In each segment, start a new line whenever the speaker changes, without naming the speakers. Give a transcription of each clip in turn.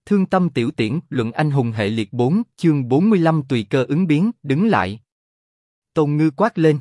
Thương tâm tiểu tiễn, luận anh hùng hệ liệt 4, chương 45 tùy cơ ứng biến, đứng lại. Tôn Ngư quát lên.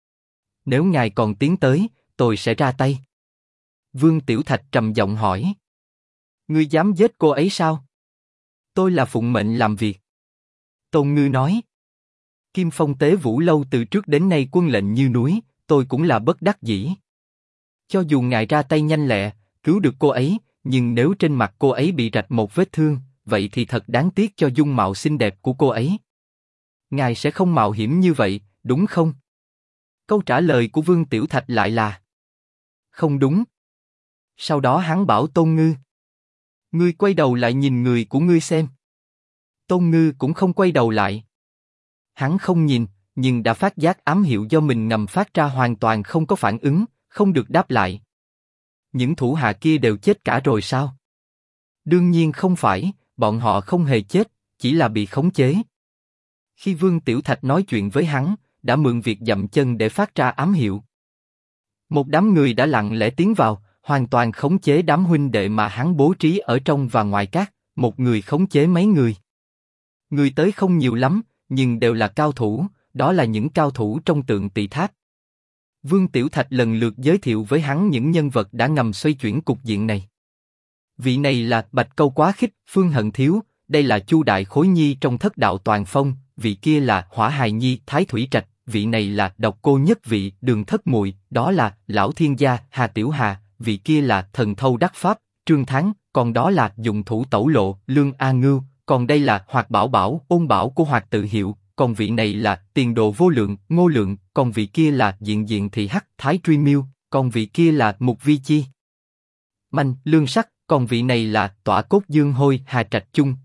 Nếu ngài còn tiến tới, tôi sẽ ra tay. Vương Tiểu Thạch trầm giọng hỏi. Ngươi dám giết cô ấy sao? Tôi là phụng mệnh làm việc. Tôn Ngư nói. Kim Phong Tế Vũ Lâu từ trước đến nay quân lệnh như núi, tôi cũng là bất đắc dĩ. Cho dù ngài ra tay nhanh lẹ, cứu được cô ấy, nhưng nếu trên mặt cô ấy bị rạch một vết thương, vậy thì thật đáng tiếc cho dung mạo xinh đẹp của cô ấy. Ngài sẽ không mạo hiểm như vậy, đúng không? Câu trả lời của Vương Tiểu Thạch lại là không đúng. Sau đó hắn bảo Tôn Ngư. Ngươi quay đầu lại nhìn người của ngươi xem. Tôn Ngư cũng không quay đầu lại. Hắn không nhìn, nhưng đã phát giác ám hiệu do mình ngầm phát ra hoàn toàn không có phản ứng, không được đáp lại. Những thủ hạ kia đều chết cả rồi sao? Đương nhiên không phải, bọn họ không hề chết, chỉ là bị khống chế. Khi Vương Tiểu Thạch nói chuyện với hắn, đã mượn việc dậm chân để phát ra ám hiệu. Một đám người đã lặng lẽ tiến vào, hoàn toàn khống chế đám huynh đệ mà hắn bố trí ở trong và ngoài các, một người khống chế mấy người. Người tới không nhiều lắm, nhưng đều là cao thủ, đó là những cao thủ trong Tượng Tỳ Tháp. Vương Tiểu Thạch lần lượt giới thiệu với hắn những nhân vật đã ngầm xoay chuyển cục diện này. Vị này là Bạch Câu Quá Khích, Phương Hận Thiếu, đây là Chu Đại Khối Nhi trong Thất Đạo Toàn Phong, vị kia là Hỏa Hài Nhi, Thái Thủy Trạch, vị này là Độc Cô Nhất Vị, Đường Thất Muội, đó là Lão Thiên Gia, Hà Tiểu Hà, vị kia là Thần Thâu Đắc Pháp, Trương Thắng, còn đó là Dụng Thủ Tẩu Lộ, Lương A Ngưu, còn đây là Hoạt Bảo Bảo, Ôn Bảo của Hoạt Tự Hiệu, còn vị này là Tiền Đồ Vô Lượng, Ngô Lượng, còn vị kia là Diện Diện Thị Hắc, Thái Truy Miêu, còn vị kia là Mục Vi Chi, Manh, Lương Sắc, còn vị này là Tỏa Cốt Dương Hôi, Hà Trạch Chung,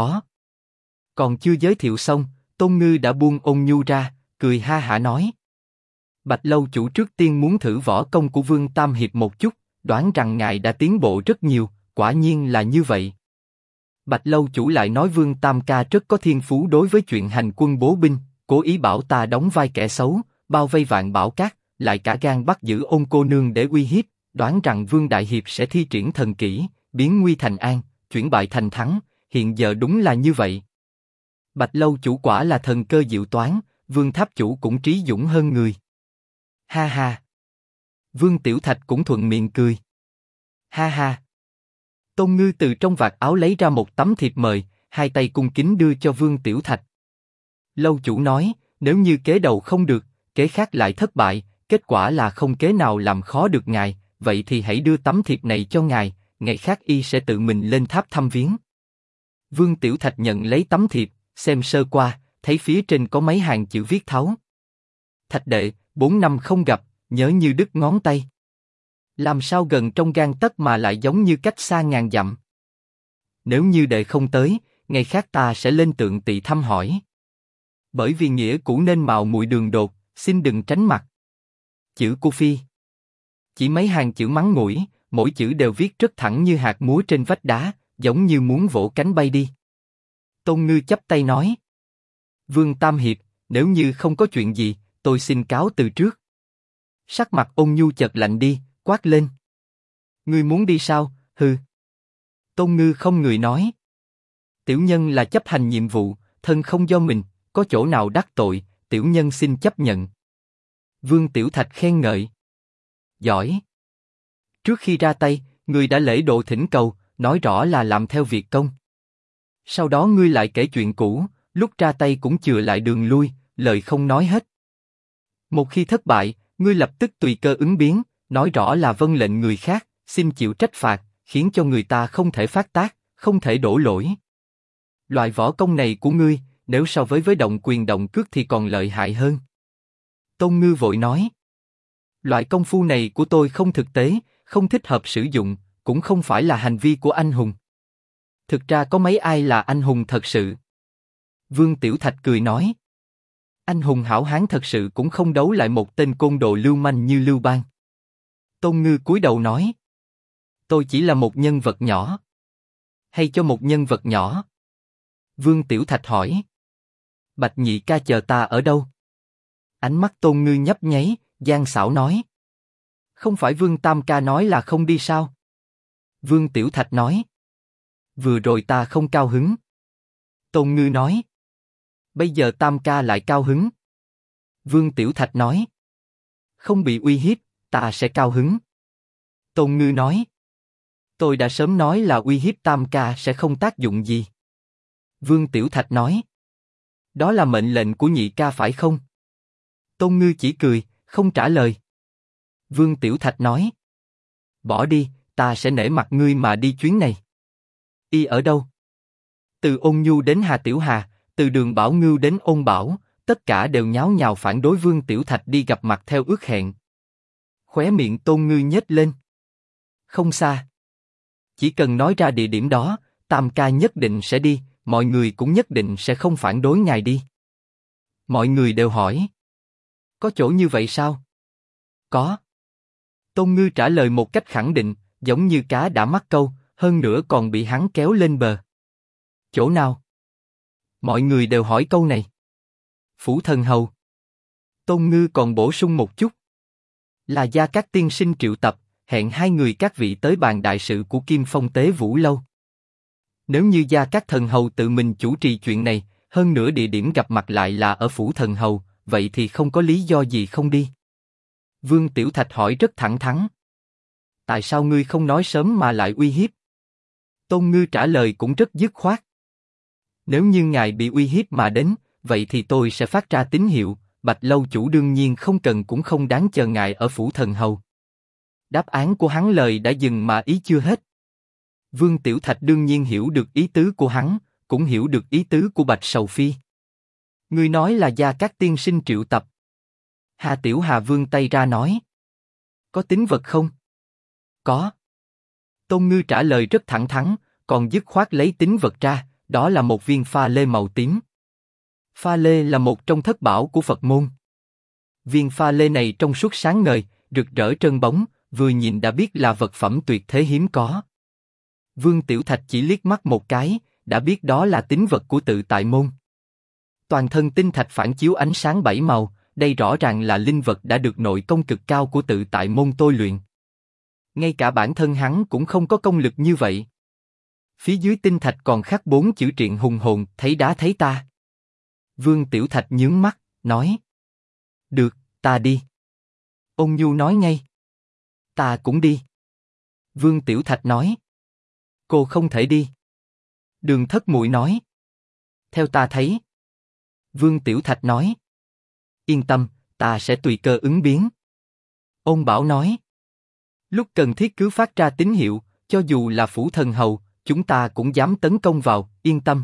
còn chưa giới thiệu xong, Tôn Ngư đã buông ôn nhu ra, cười ha hả nói. Bạch Lâu chủ trước tiên muốn thử võ công của Vương Tam Hiệp một chút, đoán rằng ngài đã tiến bộ rất nhiều, quả nhiên là như vậy. Bạch Lâu chủ lại nói Vương Tam ca rất có thiên phú đối với chuyện hành quân bố binh, cố ý bảo ta đóng vai kẻ xấu, bao vây Vạn Bảo Các, lại cả gan bắt giữ Ôn cô nương để uy hiếp, đoán rằng Vương Đại Hiệp sẽ thi triển thần kỹ, biến nguy thành an, chuyển bại thành thắng, hiện giờ đúng là như vậy. Bạch Lâu chủ quả là thần cơ diệu toán, Vương Tháp chủ cũng trí dũng hơn người. Ha ha. Vương Tiểu Thạch cũng thuận miệng cười. Ha ha. Tôn Ngư từ trong vạt áo lấy ra một tấm thiệp mời, hai tay cung kính đưa cho Vương Tiểu Thạch. Lâu chủ nói, nếu như kế đầu không được, kế khác lại thất bại, kết quả là không kế nào làm khó được ngài, vậy thì hãy đưa tấm thiệp này cho ngài, ngày khác y sẽ tự mình lên tháp thăm viếng. Vương Tiểu Thạch nhận lấy tấm thiệp, xem sơ qua, thấy phía trên có mấy hàng chữ viết tháo. Thạch đệ, 4 năm không gặp, nhớ như đứt ngón tay. Làm sao gần trong gang tấc mà lại giống như cách xa ngàn dặm. Nếu như đệ không tới, ngày khác ta sẽ lên Tượng Tỵ thăm hỏi. Bởi vì nghĩa cũ nên mạo muội đường đột, xin đừng tránh mặt. Chữ cô Phi. Chỉ mấy hàng chữ mắng ngủi, mỗi chữ đều viết rất thẳng như hạt múa trên vách đá, giống như muốn vỗ cánh bay đi. Tôn Ngư chắp tay nói. Vương Tam Hiệp, nếu như không có chuyện gì, tôi xin cáo từ trước. Sắc mặt Ôn Nhu chợt lạnh đi, quát lên. Ngươi muốn đi sao, hừ. Tôn Ngư không người nói. Tiểu nhân là chấp hành nhiệm vụ, thân không do mình, có chỗ nào đắc tội, tiểu nhân xin chấp nhận. Vương Tiểu Thạch khen ngợi. Giỏi. Trước khi ra tay, ngươi đã lễ độ thỉnh cầu, nói rõ là làm theo việc công. Sau đó ngươi lại kể chuyện cũ, lúc ra tay cũng chừa lại đường lui, lời không nói hết. Một khi thất bại, ngươi lập tức tùy cơ ứng biến, nói rõ là vâng lệnh người khác, xin chịu trách phạt, khiến cho người ta không thể phát tác, không thể đổ lỗi. Loại võ công này của ngươi, nếu so với động quyền động cước thì còn lợi hại hơn. Tôn Ngư vội nói. Loại công phu này của tôi không thực tế, không thích hợp sử dụng, cũng không phải là hành vi của anh hùng. Thực ra có mấy ai là anh hùng thật sự? Vương Tiểu Thạch cười nói. Anh hùng hảo hán thật sự cũng không đấu lại một tên côn đồ lưu manh như Lưu Bang. Tôn Ngư cúi đầu nói. Tôi chỉ là một nhân vật nhỏ. Hay cho một nhân vật nhỏ? Vương Tiểu Thạch hỏi. Bạch nhị ca chờ ta ở đâu? Ánh mắt Tôn Ngư nhấp nháy, gian xảo nói. Không phải Vương Tam ca nói là không đi sao? Vương Tiểu Thạch nói. Vừa rồi ta không cao hứng. Tôn Ngư nói. Bây giờ Tam ca lại cao hứng. Vương Tiểu Thạch nói. Không bị uy hiếp, ta sẽ cao hứng. Tôn Ngư nói. Tôi đã sớm nói là uy hiếp Tam ca sẽ không tác dụng gì. Vương Tiểu Thạch nói. Đó là mệnh lệnh của nhị ca phải không? Tôn Ngư chỉ cười, không trả lời. Vương Tiểu Thạch nói. Bỏ đi, ta sẽ nể mặt ngươi mà đi chuyến này. Y ở đâu? Từ Ôn Nhu đến Hà Tiểu Hà, từ Đường Bảo Ngưu đến Ôn Bảo, tất cả đều nháo nhào phản đối Vương Tiểu Thạch đi gặp mặt theo ước hẹn. Khóe miệng Tôn Ngư nhếch lên. Không xa. Chỉ cần nói ra địa điểm đó, Tam ca nhất định sẽ đi, mọi người cũng nhất định sẽ không phản đối ngài đi. Mọi người đều hỏi. Có chỗ như vậy sao? Có. Tôn Ngư trả lời một cách khẳng định, giống như cá đã mắc câu, hơn nữa còn bị hắn kéo lên bờ. Chỗ nào? Mọi người đều hỏi câu này. Phủ Thần Hầu. Tôn Ngư còn bổ sung một chút. Là Gia Cát tiên sinh triệu tập, hẹn hai người các vị tới bàn đại sự của Kim Phong Tế Vũ Lâu. Nếu như Gia Cát Thần Hầu tự mình chủ trì chuyện này, hơn nữa địa điểm gặp mặt lại là ở Phủ Thần Hầu, vậy thì không có lý do gì không đi. Vương Tiểu Thạch hỏi rất thẳng thắn. Tại sao ngươi không nói sớm mà lại uy hiếp? Tôn Ngư trả lời cũng rất dứt khoát. Nếu như ngài bị uy hiếp mà đến, vậy thì tôi sẽ phát ra tín hiệu. Bạch lâu chủ đương nhiên không cần cũng không đáng chờ ngài ở Phủ Thần Hầu. Đáp án của hắn lời đã dừng mà ý chưa hết. Vương Tiểu Thạch đương nhiên hiểu được ý tứ của hắn, cũng hiểu được ý tứ của Bạch Sầu Phi. Ngươi nói là Gia Cát tiên sinh triệu tập. Hà Tiểu Hà vươn tay ra nói. Có tín vật không? Có. Tôn Ngư trả lời rất thẳng thắn, còn dứt khoát lấy tín vật ra, đó là một viên pha lê màu tím. Pha lê là một trong thất bảo của Phật môn. Viên pha lê này trong suốt sáng ngời, rực rỡ trơn bóng, vừa nhìn đã biết là vật phẩm tuyệt thế hiếm có. Vương Tiểu Thạch chỉ liếc mắt một cái, đã biết đó là tín vật của Tự Tại Môn. Toàn thân tinh thạch phản chiếu ánh sáng bảy màu, đây rõ ràng là linh vật đã được nội công cực cao của Tự Tại Môn tôi luyện. Ngay cả bản thân hắn cũng không có công lực như vậy. Phía dưới tinh thạch còn khắc 4 chữ Triện Hùng Hồn, thấy đá thấy ta. Vương Tiểu Thạch nhướng mắt, nói. Được, ta đi. Ôn Nhu nói ngay. Ta cũng đi. Vương Tiểu Thạch nói. Cô không thể đi. Đường Thất Muội nói. Theo ta thấy. Vương Tiểu Thạch nói. Yên tâm, ta sẽ tùy cơ ứng biến. Ôn Bảo nói. Lúc cần thiết cứ phát ra tín hiệu, cho dù là Phủ Thần Hầu, chúng ta cũng dám tấn công vào, yên tâm.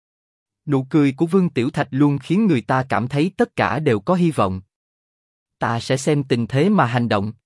Nụ cười của Vương Tiểu Thạch luôn khiến người ta cảm thấy tất cả đều có hy vọng. Ta sẽ xem tình thế mà hành động.